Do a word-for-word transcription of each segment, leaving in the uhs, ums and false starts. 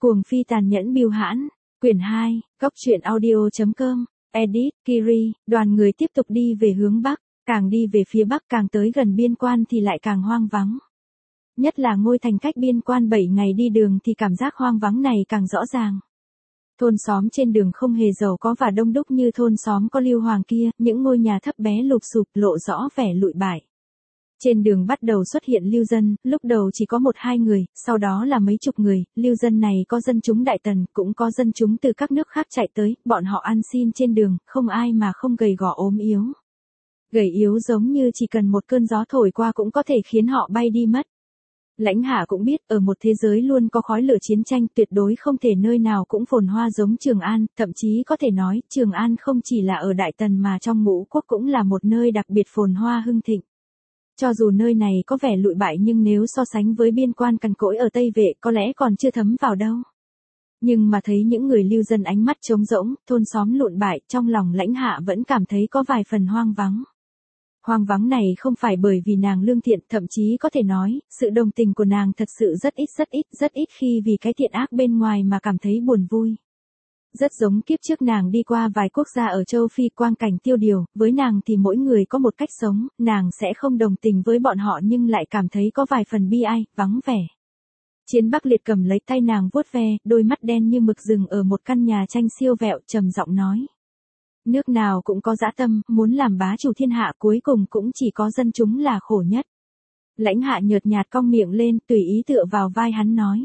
Cuồng phi tàn nhẫn bưu hãn, quyển hai, góc truyện audio.com, edit, Kiri, đoàn người tiếp tục đi về hướng Bắc, càng đi về phía Bắc càng tới gần biên quan thì lại càng hoang vắng. Nhất là ngôi thành cách biên quan bảy ngày đi đường thì cảm giác hoang vắng này càng rõ ràng. Thôn xóm trên đường không hề giàu có và đông đúc như thôn xóm có Lưu Hoàng kia, những ngôi nhà thấp bé lụp xụp lộ rõ vẻ lụi bại. Trên đường bắt đầu xuất hiện lưu dân, lúc đầu chỉ có một hai người, sau đó là mấy chục người, lưu dân này có dân chúng Đại Tần, cũng có dân chúng từ các nước khác chạy tới, bọn họ ăn xin trên đường, không ai mà không gầy gò ốm yếu. Gầy yếu giống như chỉ cần một cơn gió thổi qua cũng có thể khiến họ bay đi mất. Lãnh Hạ cũng biết, ở một thế giới luôn có khói lửa chiến tranh tuyệt đối không thể nơi nào cũng phồn hoa giống Trường An, thậm chí có thể nói, Trường An không chỉ là ở Đại Tần mà trong ngũ quốc cũng là một nơi đặc biệt phồn hoa hưng thịnh. Cho dù nơi này có vẻ lụi bại nhưng nếu so sánh với biên quan cằn cỗi ở Tây Vệ có lẽ còn chưa thấm vào đâu. Nhưng mà thấy những người lưu dân ánh mắt trống rỗng, thôn xóm lụn bại, trong lòng Lãnh Hạ vẫn cảm thấy có vài phần hoang vắng. Hoang vắng này không phải bởi vì nàng lương thiện, thậm chí có thể nói, sự đồng tình của nàng thật sự rất ít rất ít rất ít khi vì cái thiện ác bên ngoài mà cảm thấy buồn vui. Rất giống kiếp trước nàng đi qua vài quốc gia ở châu Phi quang cảnh tiêu điều, với nàng thì mỗi người có một cách sống, nàng sẽ không đồng tình với bọn họ nhưng lại cảm thấy có vài phần bi ai, vắng vẻ. Chiến Bắc Liệt cầm lấy tay nàng vuốt ve, đôi mắt đen như mực rừng ở một căn nhà tranh siêu vẹo, trầm giọng nói. Nước nào cũng có dã tâm, muốn làm bá chủ thiên hạ cuối cùng cũng chỉ có dân chúng là khổ nhất. Lãnh Hạ nhợt nhạt cong miệng lên, tùy ý tựa vào vai hắn nói.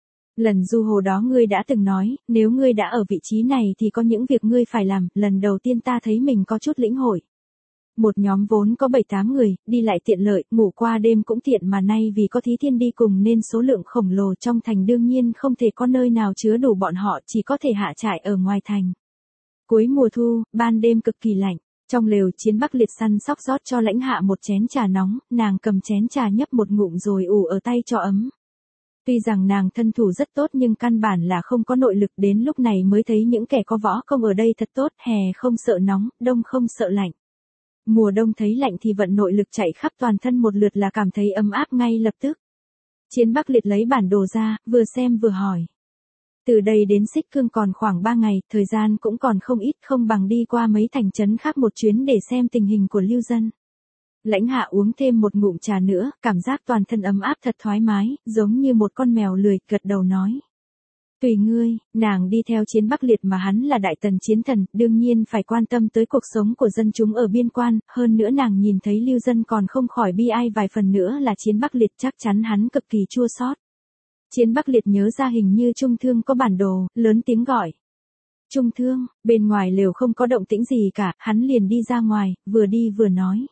Lần du hồ đó ngươi đã từng nói, nếu ngươi đã ở vị trí này thì có những việc ngươi phải làm, lần đầu tiên ta thấy mình có chút lĩnh hội. Một nhóm vốn có bảy tám người, đi lại tiện lợi, ngủ qua đêm cũng tiện mà nay vì có Thí Thiên đi cùng nên số lượng khổng lồ trong thành đương nhiên không thể có nơi nào chứa đủ bọn họ, chỉ có thể hạ trại ở ngoài thành. Cuối mùa thu, ban đêm cực kỳ lạnh, trong lều Chiến Bắc Liệt săn sóc rót cho Lãnh Hạ một chén trà nóng, nàng cầm chén trà nhấp một ngụm rồi ủ ở tay cho ấm. Tuy rằng nàng thân thủ rất tốt nhưng căn bản là không có nội lực, đến lúc này mới thấy những kẻ có võ công ở đây thật tốt, hè không sợ nóng, đông không sợ lạnh. Mùa đông thấy lạnh thì vận nội lực chạy khắp toàn thân một lượt là cảm thấy ấm áp ngay lập tức. Chiến Bắc Liệt lấy bản đồ ra, vừa xem vừa hỏi. Từ đây đến Xích Cương còn khoảng ba ngày, thời gian cũng còn không ít, không bằng đi qua mấy thành trấn khác một chuyến để xem tình hình của lưu dân. Lãnh Hạ uống thêm một ngụm trà nữa, cảm giác toàn thân ấm áp thật thoải mái, giống như một con mèo lười, gật đầu nói. Tùy ngươi, nàng đi theo Chiến Bắc Liệt mà hắn là Đại Tần chiến thần, đương nhiên phải quan tâm tới cuộc sống của dân chúng ở biên quan, hơn nữa nàng nhìn thấy lưu dân còn không khỏi bi ai vài phần nữa là Chiến Bắc Liệt, chắc chắn hắn cực kỳ chua xót. Chiến Bắc Liệt nhớ ra hình như Trung Thương có bản đồ, lớn tiếng gọi. Trung Thương, bên ngoài lều không có động tĩnh gì cả, hắn liền đi ra ngoài, vừa đi vừa nói.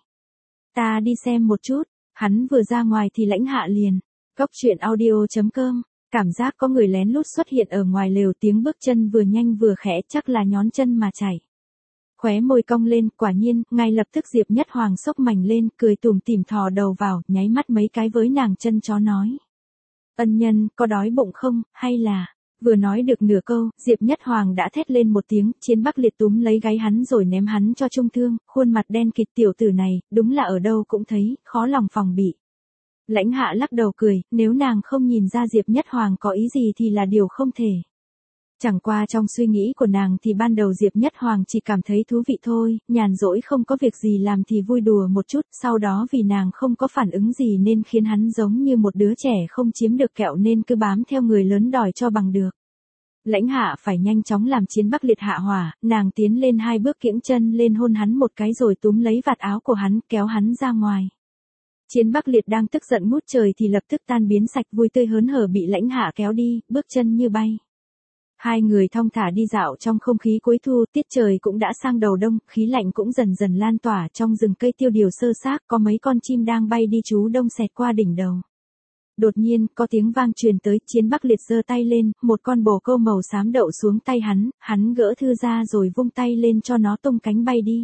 Ta đi xem một chút, hắn vừa ra ngoài thì Lãnh Hạ liền. Góc truyện audio.com, cảm giác có người lén lút xuất hiện ở ngoài lều, tiếng bước chân vừa nhanh vừa khẽ, chắc là nhón chân mà chạy. Khóe môi cong lên, quả nhiên, ngay lập tức Diệp Nhất Hoàng xốc mảnh lên, cười tủm tỉm thò đầu vào, nháy mắt mấy cái với nàng chân chó nói. Ân nhân, có đói bụng không, hay là... Vừa nói được nửa câu, Diệp Nhất Hoàng đã thét lên một tiếng, Chiến Bắc Liệt túm lấy gáy hắn rồi ném hắn cho Trung Thương, khuôn mặt đen kịt, tiểu tử này, đúng là ở đâu cũng thấy, khó lòng phòng bị. Lãnh Hạ lắc đầu cười, nếu nàng không nhìn ra Diệp Nhất Hoàng có ý gì thì là điều không thể. Chẳng qua trong suy nghĩ của nàng thì ban đầu Diệp Nhất Hoàng chỉ cảm thấy thú vị thôi, nhàn rỗi không có việc gì làm thì vui đùa một chút, sau đó vì nàng không có phản ứng gì nên khiến hắn giống như một đứa trẻ không chiếm được kẹo nên cứ bám theo người lớn đòi cho bằng được. Lãnh Hạ phải nhanh chóng làm Chiến Bắc Liệt hạ hỏa, nàng tiến lên hai bước kiễng chân lên hôn hắn một cái rồi túm lấy vạt áo của hắn, kéo hắn ra ngoài. Chiến Bắc Liệt đang tức giận ngút trời thì lập tức tan biến sạch, vui tươi hớn hở bị Lãnh Hạ kéo đi, bước chân như bay. Hai người thong thả đi dạo trong không khí cuối thu, tiết trời cũng đã sang đầu đông, khí lạnh cũng dần dần lan tỏa, trong rừng cây tiêu điều sơ xác có mấy con chim đang bay đi trú đông xẹt qua đỉnh đầu. Đột nhiên, có tiếng vang truyền tới, Chiến Bắc Liệt giơ tay lên, một con bồ câu màu xám đậu xuống tay hắn, hắn gỡ thư ra rồi vung tay lên cho nó tung cánh bay đi.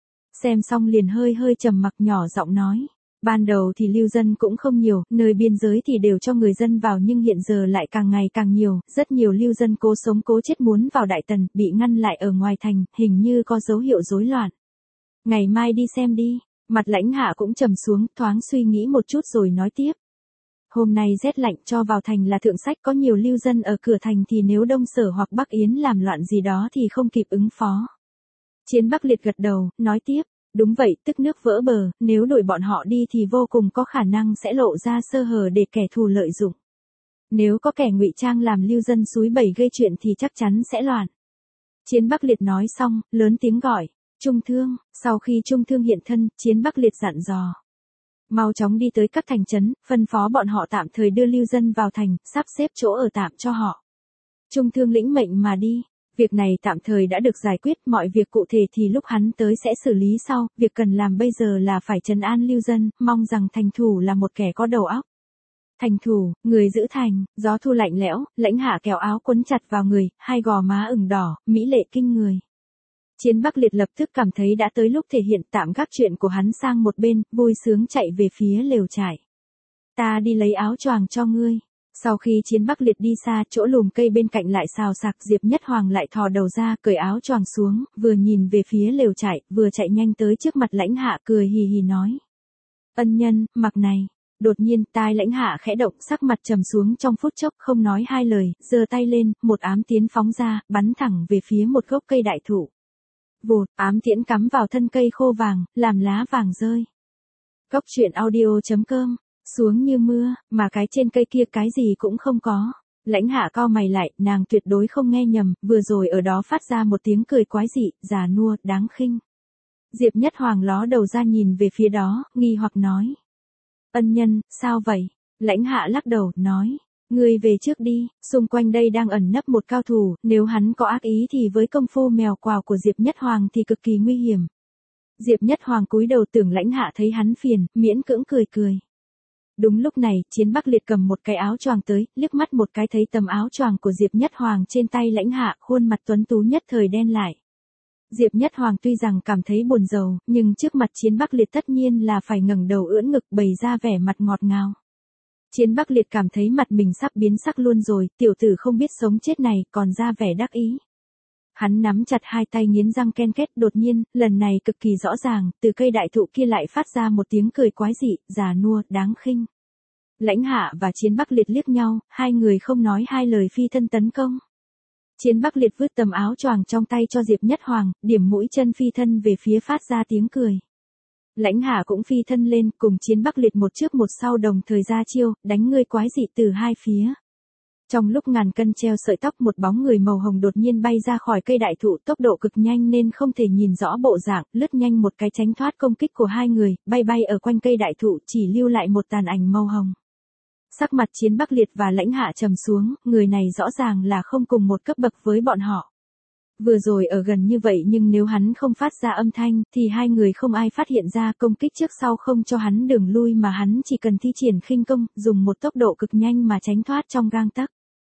Xem xong liền hơi hơi trầm mặc nhỏ giọng nói. Ban đầu thì lưu dân cũng không nhiều, nơi biên giới thì đều cho người dân vào nhưng hiện giờ lại càng ngày càng nhiều, rất nhiều lưu dân cố sống cố chết muốn vào Đại Tần, bị ngăn lại ở ngoài thành, hình như có dấu hiệu rối loạn. Ngày mai đi xem đi, mặt Lãnh Hạ cũng trầm xuống, thoáng suy nghĩ một chút rồi nói tiếp. Hôm nay rét lạnh cho vào thành là thượng sách, có nhiều lưu dân ở cửa thành thì nếu Đông Sở hoặc Bắc Yến làm loạn gì đó thì không kịp ứng phó. Chiến Bắc Liệt gật đầu, nói tiếp, đúng vậy, tức nước vỡ bờ, nếu đuổi bọn họ đi thì vô cùng có khả năng sẽ lộ ra sơ hở để kẻ thù lợi dụng. Nếu có kẻ ngụy trang làm lưu dân xúi bẩy gây chuyện thì chắc chắn sẽ loạn. Chiến Bắc Liệt nói xong, lớn tiếng gọi, Trung Thương. Sau khi Trung Thương hiện thân, Chiến Bắc Liệt dặn dò, mau chóng đi tới các thành trấn, phân phó bọn họ tạm thời đưa lưu dân vào thành, sắp xếp chỗ ở tạm cho họ. Trung Thương lĩnh mệnh mà đi. Việc này tạm thời đã được giải quyết, mọi việc cụ thể thì lúc hắn tới sẽ xử lý sau, việc cần làm bây giờ là phải trấn an lưu dân, mong rằng thành thủ là một kẻ có đầu óc. Thành thủ, người giữ thành, gió thu lạnh lẽo, Lãnh Hạ kéo áo quấn chặt vào người, hai gò má ửng đỏ, mỹ lệ kinh người. Chiến Bắc Liệt lập tức cảm thấy đã tới lúc thể hiện, tạm gác chuyện của hắn sang một bên, vui sướng chạy về phía lều trại. Ta đi lấy áo choàng cho ngươi. Sau khi Chiến Bắc Liệt đi xa, chỗ lùm cây bên cạnh lại xào xạc, Diệp Nhất Hoàng lại thò đầu ra, cởi áo choàng xuống, vừa nhìn về phía lều trại, vừa chạy nhanh tới trước mặt Lãnh Hạ, cười hì hì nói. Ân nhân, mặc này. Đột nhiên, tai Lãnh Hạ khẽ động, sắc mặt trầm xuống trong phút chốc, không nói hai lời, giơ tay lên, một ám tiễn phóng ra, bắn thẳng về phía một gốc cây đại thụ. Vụt, ám tiễn cắm vào thân cây khô vàng, làm lá vàng rơi. Góc truyện audio chấm com. Xuống như mưa, mà cái trên cây kia cái gì cũng không có. Lãnh Hạ cau mày lại, nàng tuyệt đối không nghe nhầm, vừa rồi ở đó phát ra một tiếng cười quái dị, già nua, đáng khinh. Diệp Nhất Hoàng ló đầu ra nhìn về phía đó, nghi hoặc nói. Ân nhân, sao vậy? Lãnh Hạ lắc đầu, nói. Ngươi về trước đi, xung quanh đây đang ẩn nấp một cao thủ, nếu hắn có ác ý thì với công phu mèo quào của Diệp Nhất Hoàng thì cực kỳ nguy hiểm. Diệp Nhất Hoàng cúi đầu, tưởng Lãnh Hạ thấy hắn phiền, miễn cưỡng cười cười. Đúng lúc này, Chiến Bắc Liệt cầm một cái áo choàng tới, liếc mắt một cái thấy tấm áo choàng của Diệp Nhất Hoàng trên tay Lãnh Hạ, khuôn mặt tuấn tú nhất thời đen lại. Diệp Nhất Hoàng tuy rằng cảm thấy buồn rầu, nhưng trước mặt Chiến Bắc Liệt tất nhiên là phải ngẩng đầu ưỡn ngực, bày ra vẻ mặt ngọt ngào. Chiến Bắc Liệt cảm thấy mặt mình sắp biến sắc luôn rồi, tiểu tử không biết sống chết này, còn ra vẻ đắc ý. Hắn nắm chặt hai tay nghiến răng ken két, đột nhiên, lần này cực kỳ rõ ràng, từ cây đại thụ kia lại phát ra một tiếng cười quái dị, già nua, đáng khinh. Lãnh Hạ và Chiến Bắc Liệt liếc nhau, hai người không nói hai lời phi thân tấn công. Chiến Bắc Liệt vứt tấm áo choàng trong tay cho Diệp Nhất Hoàng, điểm mũi chân phi thân về phía phát ra tiếng cười. Lãnh Hạ cũng phi thân lên, cùng Chiến Bắc Liệt một trước một sau đồng thời ra chiêu, đánh ngươi quái dị từ hai phía. Trong lúc ngàn cân treo sợi tóc, một bóng người màu hồng đột nhiên bay ra khỏi cây đại thụ, tốc độ cực nhanh nên không thể nhìn rõ bộ dạng, lướt nhanh một cái tránh thoát công kích của hai người, bay bay ở quanh cây đại thụ, chỉ lưu lại một tàn ảnh màu hồng. Sắc mặt Chiến Bắc Liệt và Lãnh Hạ trầm xuống, người này rõ ràng là không cùng một cấp bậc với bọn họ. Vừa rồi ở gần như vậy nhưng nếu hắn không phát ra âm thanh, thì hai người không ai phát hiện ra, công kích trước sau không cho hắn đường lui mà hắn chỉ cần thi triển khinh công, dùng một tốc độ cực nhanh mà tránh thoát trong gang tấc.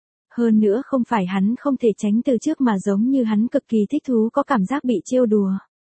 Hơn nữa không phải hắn không thể tránh từ trước mà giống như hắn cực kỳ thích thú có cảm giác bị trêu đùa.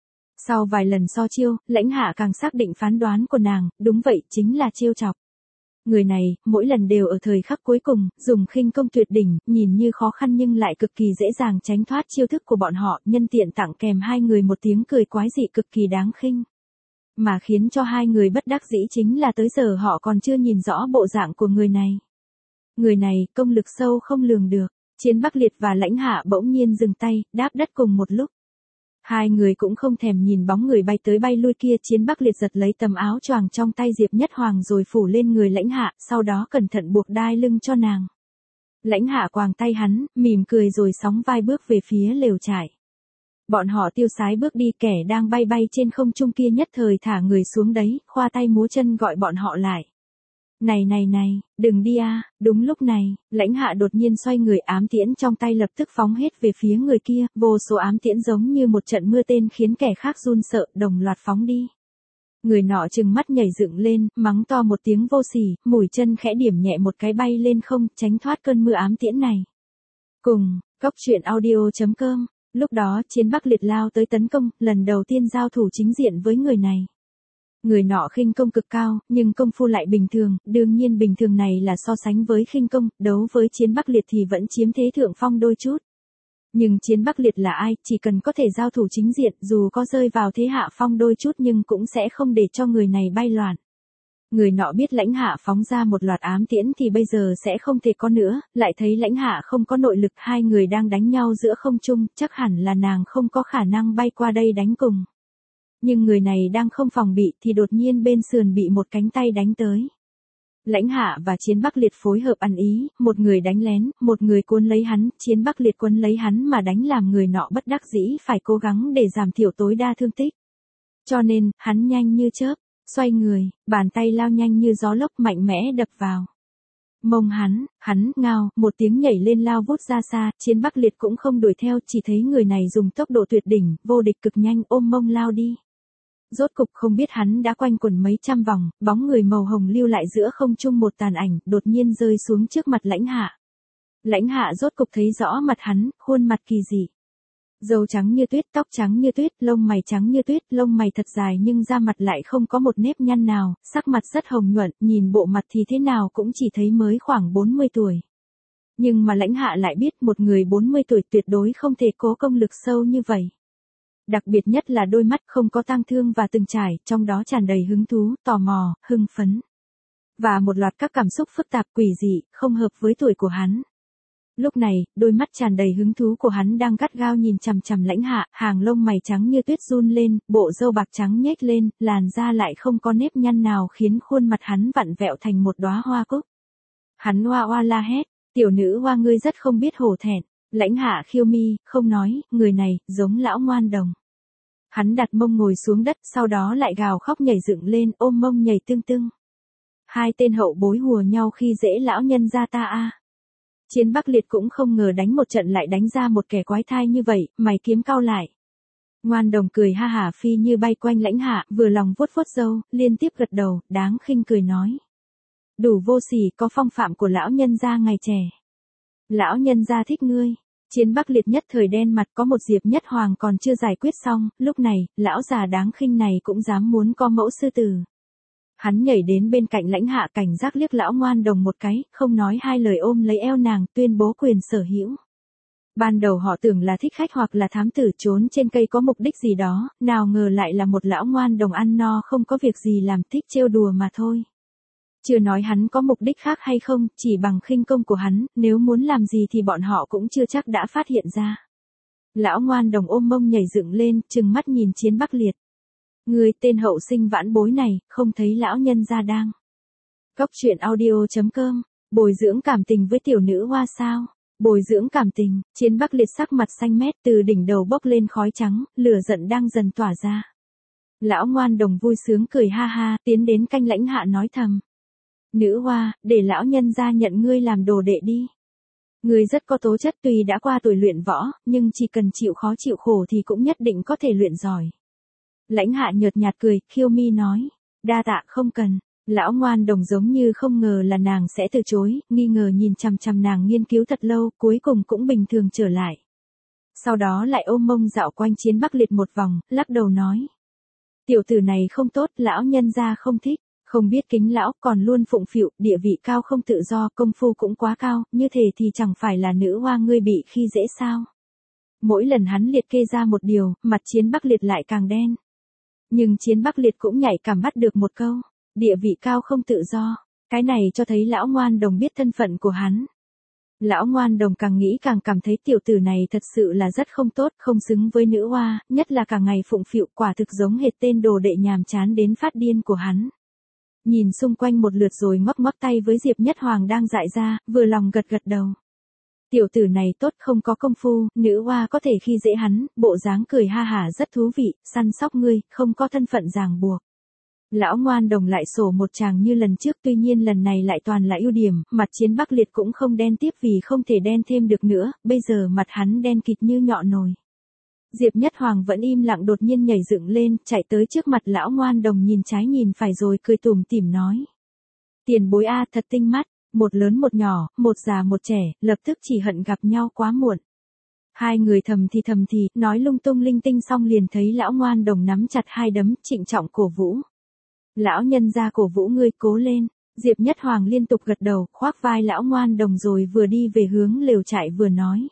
Sau vài lần so chiêu, Lãnh Hạ càng xác định phán đoán của nàng, đúng vậy, chính là trêu chọc. Người này, mỗi lần đều ở thời khắc cuối cùng, dùng khinh công tuyệt đỉnh, nhìn như khó khăn nhưng lại cực kỳ dễ dàng tránh thoát chiêu thức của bọn họ, nhân tiện tặng kèm hai người một tiếng cười quái dị cực kỳ đáng khinh. Mà khiến cho hai người bất đắc dĩ chính là tới giờ họ còn chưa nhìn rõ bộ dạng của người này. Người này, công lực sâu không lường được. Chiến Bắc Liệt và Lãnh Hạ bỗng nhiên dừng tay, đáp đất cùng một lúc. Hai người cũng không thèm nhìn bóng người bay tới bay lui kia, Chiến Bắc Liệt giật lấy tấm áo choàng trong tay Diệp Nhất Hoàng rồi phủ lên người Lãnh Hạ, sau đó cẩn thận buộc đai lưng cho nàng. Lãnh Hạ quàng tay hắn, mỉm cười rồi sóng vai bước về phía lều trại. Bọn họ tiêu sái bước đi, kẻ đang bay bay trên không trung kia nhất thời thả người xuống đấy, khoa tay múa chân gọi bọn họ lại. Này này này, đừng đi a. Đúng lúc này, Lãnh Hạ đột nhiên xoay người, ám tiễn trong tay lập tức phóng hết về phía người kia, vô số ám tiễn giống như một trận mưa tên khiến kẻ khác run sợ, đồng loạt phóng đi. Người nọ trừng mắt nhảy dựng lên, mắng to một tiếng vô sỉ, mũi chân khẽ điểm nhẹ một cái bay lên không, tránh thoát cơn mưa ám tiễn này. Cùng, góc truyện audio chấm com, lúc đó Chiến Bắc Liệt lao tới tấn công, lần đầu tiên giao thủ chính diện với người này. Người nọ khinh công cực cao, nhưng công phu lại bình thường, đương nhiên bình thường này là so sánh với khinh công, đấu với Chiến Bắc Liệt thì vẫn chiếm thế thượng phong đôi chút. Nhưng Chiến Bắc Liệt là ai, chỉ cần có thể giao thủ chính diện, dù có rơi vào thế hạ phong đôi chút nhưng cũng sẽ không để cho người này bay loạn. Người nọ biết Lãnh Hạ phóng ra một loạt ám tiễn thì bây giờ sẽ không thể có nữa, lại thấy Lãnh Hạ không có nội lực, hai người đang đánh nhau giữa không trung, chắc hẳn là nàng không có khả năng bay qua đây đánh cùng. Nhưng người này đang không phòng bị thì đột nhiên bên sườn bị một cánh tay đánh tới. Lãnh Hạ và Chiến Bắc Liệt phối hợp ăn ý, một người đánh lén, một người cuốn lấy hắn, Chiến Bắc Liệt cuốn lấy hắn mà đánh làm người nọ bất đắc dĩ phải cố gắng để giảm thiểu tối đa thương tích. Cho nên, hắn nhanh như chớp, xoay người, bàn tay lao nhanh như gió lốc mạnh mẽ đập vào mông hắn, hắn ngao, một tiếng nhảy lên lao vút ra xa, Chiến Bắc Liệt cũng không đuổi theo, chỉ thấy người này dùng tốc độ tuyệt đỉnh, vô địch cực nhanh ôm mông lao đi. Rốt cục không biết hắn đã quanh quẩn mấy trăm vòng, bóng người màu hồng lưu lại giữa không trung một tàn ảnh, đột nhiên rơi xuống trước mặt Lãnh Hạ. Lãnh Hạ rốt cục thấy rõ mặt hắn, khuôn mặt kỳ dị. Râu trắng như tuyết, tóc trắng như tuyết, lông mày trắng như tuyết, lông mày thật dài nhưng da mặt lại không có một nếp nhăn nào, sắc mặt rất hồng nhuận, nhìn bộ mặt thì thế nào cũng chỉ thấy mới khoảng bốn mươi tuổi. Nhưng mà Lãnh Hạ lại biết một người bốn mươi tuổi tuyệt đối không thể cố công lực sâu như vậy. Đặc biệt nhất là đôi mắt không có tang thương và từng trải, trong đó tràn đầy hứng thú, tò mò, hưng phấn. Và một loạt các cảm xúc phức tạp quỷ dị, không hợp với tuổi của hắn. Lúc này, đôi mắt tràn đầy hứng thú của hắn đang gắt gao nhìn chằm chằm Lãnh Hạ, hàng lông mày trắng như tuyết run lên, bộ râu bạc trắng nhếch lên, làn da lại không có nếp nhăn nào khiến khuôn mặt hắn vặn vẹo thành một đóa hoa cúc. Hắn oa oa la hét, tiểu nữ hoa ngươi rất không biết hổ thẹn. Lãnh Hạ khiêu mi, không nói, người này, giống lão ngoan đồng. Hắn đặt mông ngồi xuống đất, sau đó lại gào khóc nhảy dựng lên, ôm mông nhảy tưng tưng. Hai tên hậu bối hùa nhau khi dễ lão nhân gia ta a. Chiến Bắc Liệt cũng không ngờ đánh một trận lại đánh ra một kẻ quái thai như vậy, mày kiếm cau lại. Ngoan đồng cười ha hả phi như bay quanh Lãnh Hạ, vừa lòng vuốt vuốt râu, liên tiếp gật đầu, đáng khinh cười nói. Đủ vô sỉ, có phong phạm của lão nhân gia ngày trẻ. Lão nhân gia thích ngươi. Chiến Bắc Liệt nhất thời đen mặt, có một Diệp Nhất Hoàng còn chưa giải quyết xong, lúc này, lão già đáng khinh này cũng dám muốn có mẫu sư tử. Hắn nhảy đến bên cạnh Lãnh Hạ cảnh giác liếc lão ngoan đồng một cái, không nói hai lời ôm lấy eo nàng, tuyên bố quyền sở hữu. Ban đầu họ tưởng là thích khách hoặc là thám tử trốn trên cây có mục đích gì đó, nào ngờ lại là một lão ngoan đồng ăn no không có việc gì làm, thích trêu đùa mà thôi. Chưa nói hắn có mục đích khác hay không, chỉ bằng khinh công của hắn, nếu muốn làm gì thì bọn họ cũng chưa chắc đã phát hiện ra. Lão ngoan đồng ôm mông nhảy dựng lên, trừng mắt nhìn Chiến Bắc Liệt. Người tên hậu sinh vãn bối này, không thấy lão nhân gia đang. Cóc truyện audio chấm com, bồi dưỡng cảm tình với tiểu nữ hoa sao? Bồi dưỡng cảm tình, Chiến Bắc Liệt sắc mặt xanh mét từ đỉnh đầu bốc lên khói trắng, lửa giận đang dần tỏa ra. Lão ngoan đồng vui sướng cười ha ha, tiến đến canh Lãnh Hạ nói thầm. Nữ hoa, để lão nhân gia nhận ngươi làm đồ đệ đi. Ngươi rất có tố chất tuy đã qua tuổi luyện võ, nhưng chỉ cần chịu khó chịu khổ thì cũng nhất định có thể luyện giỏi. Lãnh Hạ nhợt nhạt cười, khiêu mi nói. Đa tạ không cần. Lão ngoan đồng giống như không ngờ là nàng sẽ từ chối, nghi ngờ nhìn chằm chằm nàng nghiên cứu thật lâu, cuối cùng cũng bình thường trở lại. Sau đó lại ôm mông dạo quanh Chiến Bắc Liệt một vòng, lắc đầu nói. Tiểu tử này không tốt, lão nhân gia không thích. Không biết kính lão, còn luôn phụng phịu, địa vị cao không tự do, công phu cũng quá cao, như thế thì chẳng phải là nữ hoa ngươi bị khi dễ sao. Mỗi lần hắn liệt kê ra một điều, mặt Chiến Bắc Liệt lại càng đen. Nhưng Chiến Bắc Liệt cũng nhạy cảm bắt được một câu, địa vị cao không tự do, cái này cho thấy lão ngoan đồng biết thân phận của hắn. Lão ngoan đồng càng nghĩ càng cảm thấy tiểu tử này thật sự là rất không tốt, không xứng với nữ hoa, nhất là cả ngày phụng phịu, quả thực giống hệt tên đồ đệ nhàm chán đến phát điên của hắn. Nhìn xung quanh một lượt rồi ngoắc ngoắc tay với Diệp Nhất Hoàng đang dại ra, vừa lòng gật gật đầu. Tiểu tử này tốt không có công phu, nữ hoa có thể khi dễ hắn, bộ dáng cười ha hả rất thú vị, săn sóc ngươi, không có thân phận ràng buộc. Lão ngoan đồng lại sổ một tràng như lần trước, tuy nhiên lần này lại toàn là ưu điểm, mặt Chiến Bắc Liệt cũng không đen tiếp vì không thể đen thêm được nữa, bây giờ mặt hắn đen kịt như nhọ nồi. Diệp Nhất Hoàng vẫn im lặng đột nhiên nhảy dựng lên, chạy tới trước mặt lão ngoan đồng nhìn trái nhìn phải rồi cười tủm tỉm nói. Tiền bối a thật tinh mắt, một lớn một nhỏ, một già một trẻ, lập tức chỉ hận gặp nhau quá muộn. Hai người thầm thì thầm thì, nói lung tung linh tinh xong liền thấy lão ngoan đồng nắm chặt hai đấm, trịnh trọng cổ vũ. Lão nhân gia cổ vũ ngươi cố lên, Diệp Nhất Hoàng liên tục gật đầu, khoác vai lão ngoan đồng rồi vừa đi về hướng lều trại vừa nói.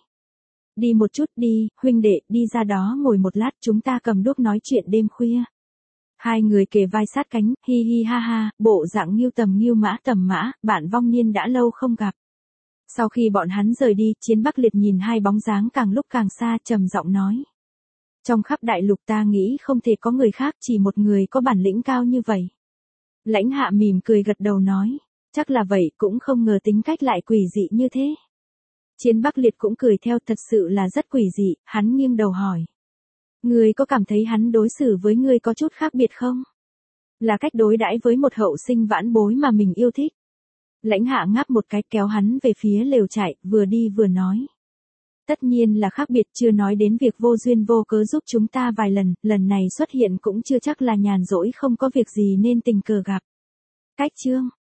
Đi một chút đi, huynh đệ, đi ra đó ngồi một lát chúng ta cầm đuốc nói chuyện đêm khuya. Hai người kề vai sát cánh, hi hi ha ha, bộ dạng nghiêu tầm nghiêu mã tầm mã, bạn vong niên đã lâu không gặp. Sau khi bọn hắn rời đi, Chiến Bắc Liệt nhìn hai bóng dáng càng lúc càng xa, trầm giọng nói. Trong khắp đại lục ta nghĩ không thể có người khác, chỉ một người có bản lĩnh cao như vậy. Lãnh Hạ mỉm cười gật đầu nói, chắc là vậy, cũng không ngờ tính cách lại quỷ dị như thế. Chiến Bắc Liệt cũng cười theo, thật sự là rất quỷ dị, hắn nghiêng đầu hỏi. Ngươi có cảm thấy hắn đối xử với ngươi có chút khác biệt không? Là cách đối đãi với một hậu sinh vãn bối mà mình yêu thích. Lãnh Hạ ngáp một cái kéo hắn về phía lều trại, vừa đi vừa nói. Tất nhiên là khác biệt, chưa nói đến việc vô duyên vô cớ giúp chúng ta vài lần, lần này xuất hiện cũng chưa chắc là nhàn rỗi không có việc gì nên tình cờ gặp. Cách chương